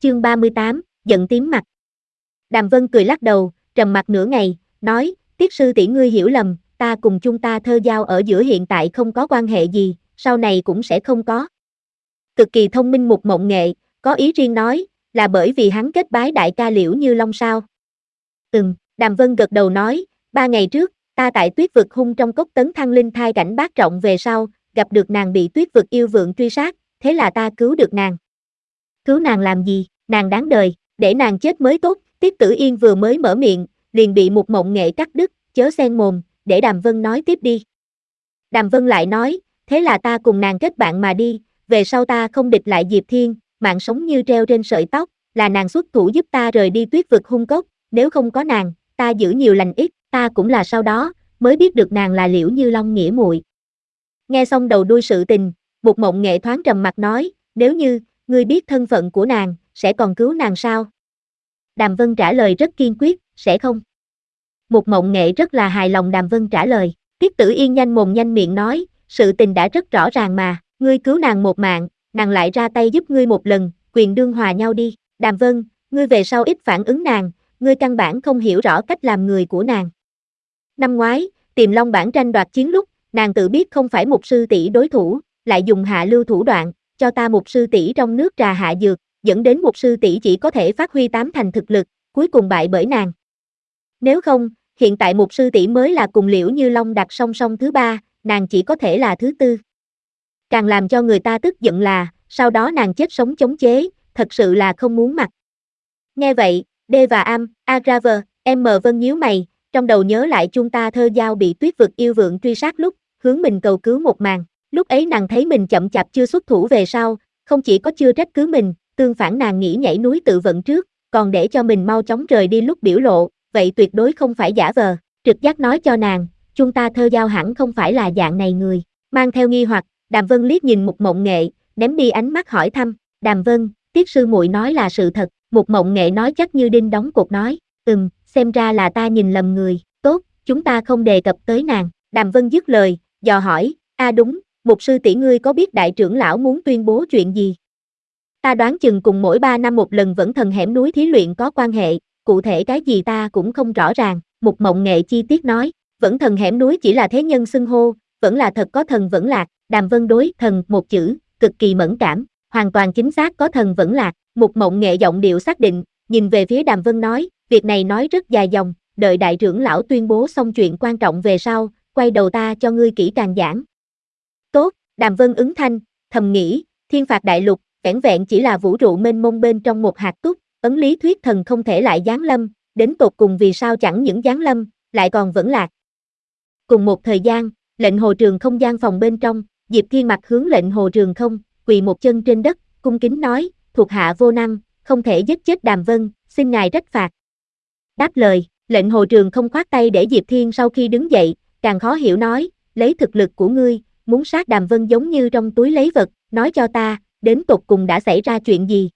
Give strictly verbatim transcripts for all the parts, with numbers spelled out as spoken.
chương ba mươi tám, giận tím mặt. Đàm Vân cười lắc đầu, trầm mặc nửa ngày, nói, Tiết sư tỷ ngươi hiểu lầm, ta cùng chung ta thơ giao ở giữa hiện tại không có quan hệ gì, sau này cũng sẽ không có. Cực kỳ thông minh Mục Mộng Nghệ, có ý riêng nói, là bởi vì hắn kết bái đại ca Liễu Như Long sao? Ừm, Đàm Vân gật đầu nói, ba ngày trước, ta tại Tuyết vực hung trong cốc tấn thăng linh thai cảnh bát trọng về sau, gặp được nàng bị Tuyết vực yêu vượng truy sát, thế là ta cứu được nàng. Cứu nàng làm gì, nàng đáng đời, để nàng chết mới tốt. Tiết Tử Yên vừa mới mở miệng, liền bị Mục Mộng Nghệ cắt đứt, chớ xen mồm, để Đàm Vân nói tiếp đi. Đàm Vân lại nói, thế là ta cùng nàng kết bạn mà đi, về sau ta không địch lại Diệp Thiên, mạng sống như treo trên sợi tóc, là nàng xuất thủ giúp ta rời đi Tuyết vực hung cốc, nếu không có nàng, ta giữ nhiều lành ít, ta cũng là sau đó, mới biết được nàng là Liễu Như Long nghĩa muội. Nghe xong đầu đuôi sự tình, Mục Mộng Nghệ thoáng trầm mặt nói, nếu như, ngươi biết thân phận của nàng, sẽ còn cứu nàng sao? Đàm Vân trả lời rất kiên quyết, sẽ không. Mục Mộng Nghệ rất là hài lòng Đàm Vân trả lời. Tiết Tử Yên nhanh mồm nhanh miệng nói, sự tình đã rất rõ ràng mà, ngươi cứu nàng một mạng, nàng lại ra tay giúp ngươi một lần, quyền đương hòa nhau đi. Đàm Vân, ngươi về sau ít phản ứng nàng, ngươi căn bản không hiểu rõ cách làm người của nàng. Năm ngoái, Tiềm Long bản tranh đoạt chiến lúc, nàng tự biết không phải một sư tỷ đối thủ, lại dùng hạ lưu thủ đoạn, cho ta một sư tỷ trong nước trà hạ dược, dẫn đến một sư tỷ chỉ có thể phát huy tám thành thực lực, cuối cùng bại bởi nàng. Nếu không, hiện tại một sư tỷ mới là cùng Liễu Như Long đặt song song thứ ba, nàng chỉ có thể là thứ tư. Càng làm cho người ta tức giận là, sau đó nàng chết sống chống chế, thật sự là không muốn mặt. Nghe vậy, D và Am, Agraver, M Vân nhíu mày, trong đầu nhớ lại chúng ta thơ giao bị Tuyết vực yêu vượng truy sát lúc, hướng mình cầu cứu một màn. Lúc ấy nàng thấy mình chậm chạp chưa xuất thủ về sau, không chỉ có chưa trách cứ mình, tương phản nàng nghĩ nhảy núi tự vận trước, còn để cho mình mau chóng rời đi lúc biểu lộ, vậy tuyệt đối không phải giả vờ. Trực giác nói cho nàng, chúng ta thơ giao hẳn không phải là dạng này người. Mang theo nghi hoặc, Đàm Vân liếc nhìn Mục Mộng Nghệ, ném đi ánh mắt hỏi thăm, Đàm Vân, Tiết sư muội nói là sự thật. Mục Mộng Nghệ nói chắc như đinh đóng cột nói, ừm, xem ra là ta nhìn lầm người, tốt, chúng ta không đề cập tới nàng. Đàm Vân dứt lời, dò hỏi, a đúng, Mục sư tỷ ngươi có biết đại trưởng lão muốn tuyên bố chuyện gì? Ta đoán chừng cùng mỗi ba năm một lần vẫn thần hẻm núi thí luyện có quan hệ, cụ thể cái gì ta cũng không rõ ràng. Mục Mộng Nghệ chi tiết nói, vẫn thần hẻm núi chỉ là thế nhân xưng hô, vẫn là thật có thần vẫn lạc. Đàm Vân đối thần một chữ, cực kỳ mẫn cảm, hoàn toàn chính xác có thần vẫn lạc. Mục Mộng Nghệ giọng điệu xác định, nhìn về phía Đàm Vân nói, việc này nói rất dài dòng, đợi đại trưởng lão tuyên bố xong chuyện quan trọng về sau, quay đầu ta cho ngươi kỹ càng giảng. Tốt, Đàm Vân ứng thanh, thầm nghĩ, thiên phạt đại lục, vẻn vẹn chỉ là vũ trụ mênh mông bên trong một hạt túc, ấn lý thuyết thần không thể lại giáng lâm, đến tột cùng vì sao chẳng những giáng lâm, lại còn vẫn lạc. Cùng một thời gian, lệnh hồ trường không gian phòng bên trong, Diệp Thiên mặt hướng lệnh hồ trường không, quỳ một chân trên đất, cung kính nói, thuộc hạ vô năng, không thể giết chết Đàm Vân, xin ngài trách phạt. Đáp lời, lệnh hồ trường không khoát tay để Diệp Thiên sau khi đứng dậy, càng khó hiểu nói, lấy thực lực của ngươi, muốn sát Đàm Vân giống như trong túi lấy vật, nói cho ta, đến tột cùng đã xảy ra chuyện gì.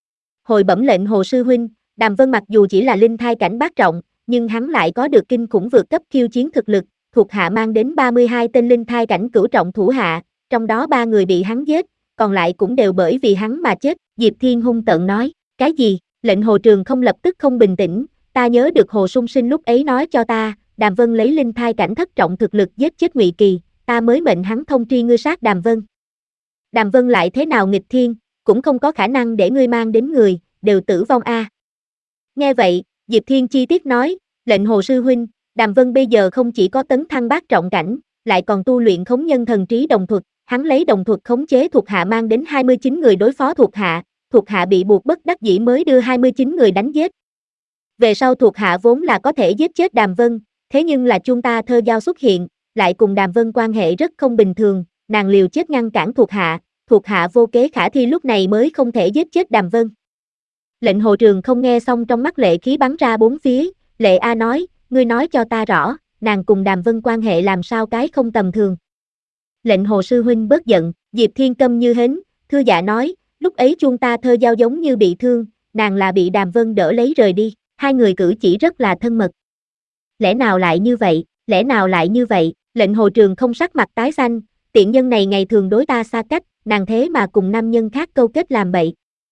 Hồi bẩm lệnh hồ sư huynh, Đàm Vân mặc dù chỉ là linh thai cảnh bát trọng, nhưng hắn lại có được kinh khủng vượt cấp khiêu chiến thực lực, thuộc hạ mang đến ba mươi hai tên linh thai cảnh cửu trọng thủ hạ, trong đó ba người bị hắn giết, còn lại cũng đều bởi vì hắn mà chết. Diệp Thiên hung tợn nói, cái gì? Lệnh hồ trường không lập tức không bình tĩnh, ta nhớ được Hồ Sung Sinh lúc ấy nói cho ta, Đàm Vân lấy linh thai cảnh thất trọng thực lực giết chết Ngụy Kỳ, ta mới mệnh hắn thông tri ngươi sát Đàm Vân. Đàm Vân lại thế nào nghịch thiên, cũng không có khả năng để ngươi mang đến người, đều tử vong a. À. Nghe vậy, Diệp Thiên chi tiết nói, lệnh hồ sư huynh, Đàm Vân bây giờ không chỉ có tấn thăng bát trọng cảnh, lại còn tu luyện khống nhân thần trí đồng thuật, hắn lấy đồng thuật khống chế thuộc hạ mang đến hai mươi chín người đối phó thuộc hạ, thuộc hạ bị buộc bất đắc dĩ mới đưa hai mươi chín người đánh giết. Về sau thuộc hạ vốn là có thể giết chết Đàm Vân, thế nhưng là chúng ta thơ giao xuất hiện, lại cùng Đàm Vân quan hệ rất không bình thường, nàng liều chết ngăn cản thuộc hạ, thuộc hạ vô kế khả thi lúc này mới không thể giết chết Đàm Vân. Lệnh hồ trường không nghe xong trong mắt lệ khí bắn ra bốn phía, Lệ A nói, ngươi nói cho ta rõ, nàng cùng Đàm Vân quan hệ làm sao cái không tầm thường. Lệnh hồ sư huynh bớt giận, Diệp Thiên câm như hến, thưa dạ nói, lúc ấy chúng ta thơ giao giống như bị thương, nàng là bị Đàm Vân đỡ lấy rời đi, hai người cử chỉ rất là thân mật. Lẽ nào lại như vậy, lẽ nào lại như vậy, lệnh hồ trường không sắc mặt tái xanh, tiện nhân này ngày thường đối ta xa cách, nàng thế mà cùng nam nhân khác câu kết làm bậy.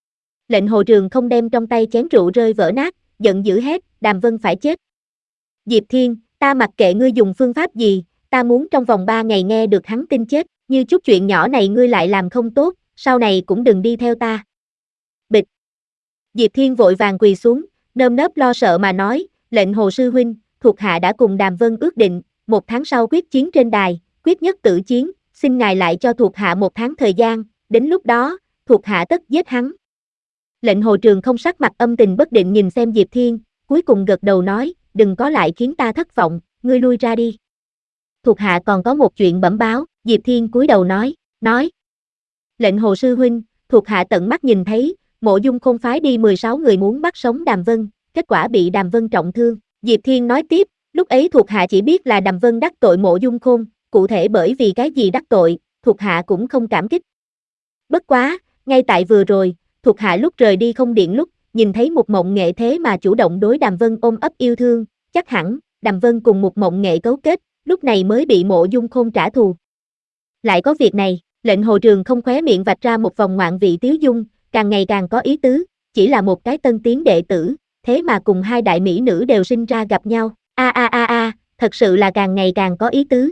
Lệnh Hồ Trường không đem trong tay chén rượu rơi vỡ nát, giận dữ hét, Đàm Vân phải chết. Diệp Thiên, ta mặc kệ ngươi dùng phương pháp gì, ta muốn trong vòng ba ngày nghe được hắn tin chết, như chút chuyện nhỏ này ngươi lại làm không tốt, sau này cũng đừng đi theo ta. Bịch. Diệp Thiên vội vàng quỳ xuống, nơm nớp lo sợ mà nói, lệnh Hồ sư huynh, thuộc hạ đã cùng Đàm Vân ước định, một tháng sau quyết chiến trên đài, quyết nhất tử chiến, xin ngài lại cho thuộc hạ một tháng thời gian, đến lúc đó, thuộc hạ tất giết hắn. Lệnh Hồ Trường không sắc mặt âm tình bất định nhìn xem Diệp Thiên, cuối cùng gật đầu nói, đừng có lại khiến ta thất vọng, ngươi lui ra đi. Thuộc hạ còn có một chuyện bẩm báo, Diệp Thiên cúi đầu nói, nói. Lệnh Hồ sư huynh, thuộc hạ tận mắt nhìn thấy, Mộ Dung Khôn phái đi mười sáu người muốn bắt sống Đàm Vân, kết quả bị Đàm Vân trọng thương. Diệp Thiên nói tiếp, lúc ấy thuộc hạ chỉ biết là Đàm Vân đắc tội Mộ Dung Khôn, cụ thể bởi vì cái gì đắc tội, thuộc hạ cũng không cảm kích. Bất quá, ngay tại vừa rồi, thuộc hạ lúc rời đi không điện lúc, nhìn thấy một mộng nghệ thế mà chủ động đối Đàm Vân ôm ấp yêu thương, chắc hẳn, Đàm Vân cùng một mộng nghệ cấu kết, lúc này mới bị Mộ Dung Khôn trả thù. Lại có việc này, lệnh Hồ Trường không khóe miệng vạch ra một vòng ngoạn vị tiếu dung, càng ngày càng có ý tứ, chỉ là một cái tân tiến đệ tử, thế mà cùng hai đại mỹ nữ đều sinh ra gặp nhau, a a a a, thật sự là càng ngày càng có ý tứ.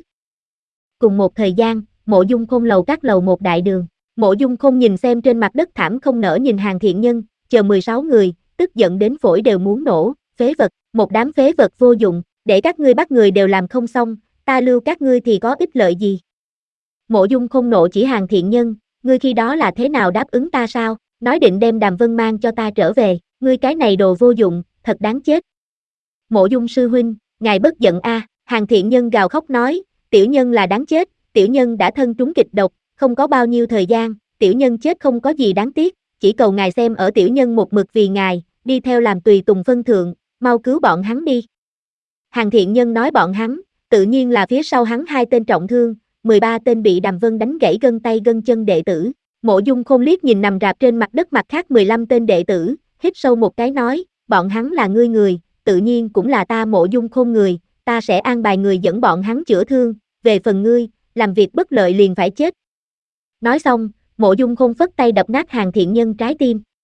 Cùng một thời gian, Mộ Dung Khôn lầu các lầu một đại đường, Mộ Dung Khôn nhìn xem trên mặt đất thảm không nỡ nhìn hàng thiện nhân, chờ mười sáu người, tức giận đến phổi đều muốn nổ, phế vật, một đám phế vật vô dụng, để các ngươi bắt người đều làm không xong, ta lưu các ngươi thì có ích lợi gì? Mộ Dung Khôn nộ chỉ hàng thiện nhân, ngươi khi đó là thế nào đáp ứng ta sao, nói định đem Đàm Vân mang cho ta trở về, ngươi cái này đồ vô dụng, thật đáng chết. Mộ Dung sư huynh, ngài bất giận a, hàng thiện nhân gào khóc nói, tiểu nhân là đáng chết, tiểu nhân đã thân trúng kịch độc, không có bao nhiêu thời gian, tiểu nhân chết không có gì đáng tiếc, chỉ cầu ngài xem ở tiểu nhân một mực vì ngài, đi theo làm tùy tùng phân thượng, mau cứu bọn hắn đi. Hàng thiện nhân nói bọn hắn, tự nhiên là phía sau hắn hai tên trọng thương, mười ba tên bị Đàm Vân đánh gãy gân tay gân chân đệ tử. Mộ Dung Khôn liếc nhìn nằm rạp trên mặt đất mặt khác mười lăm tên đệ tử, hít sâu một cái nói, bọn hắn là ngươi người, tự nhiên cũng là ta Mộ Dung Khôn người, ta sẽ an bài người dẫn bọn hắn chữa thương, về phần ngươi, làm việc bất lợi liền phải chết. Nói xong, Mộ Dung Khôn phất tay đập nát hàng thiện nhân trái tim.